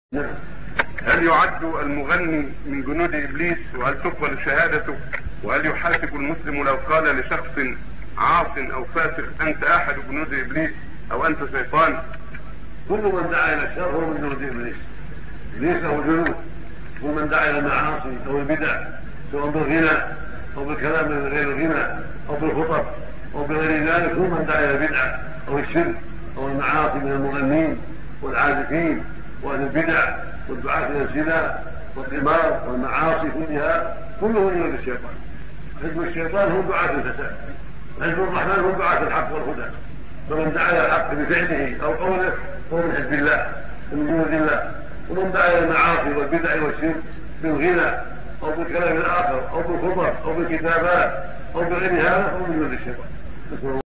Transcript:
نعم. هل يعد المغني من جنود إبليس؟ وهل تقبل شهادته؟ وهل يحاسب المسلم لو قال لشخص عاص أو فاسق أنت أحد جنود إبليس أو أنت شيطان؟ كل من دعا إلى الشر هو من جنود إبليس. إبليس له جنود، كل من دعا إلى المعاصي أو البدع سواء بالغنى أو بالكلام من غير الغنى أو بالخطب أو بغير ذلك، كل من دعا إلى البدع أو الشرك أو المعاصي من المغنين والعازفين وأهل البدع والدعاة إلى الزنا والقمار والمعاصي كلها، كله من جنود الشيطان. حزب الشيطان هم دعاة الفساد، حزب الرحمن هم دعاة الحق والهدى. فمن دعا الى الحق بفعله او قوله فهو من حزب الله ومن جنود الله، ومن دعا الى المعاصي والبدع والشرك بالغنى او بالكلام الاخر او بالخطب او بالكتابات او بغير هذا فهو من جنود الشيطان.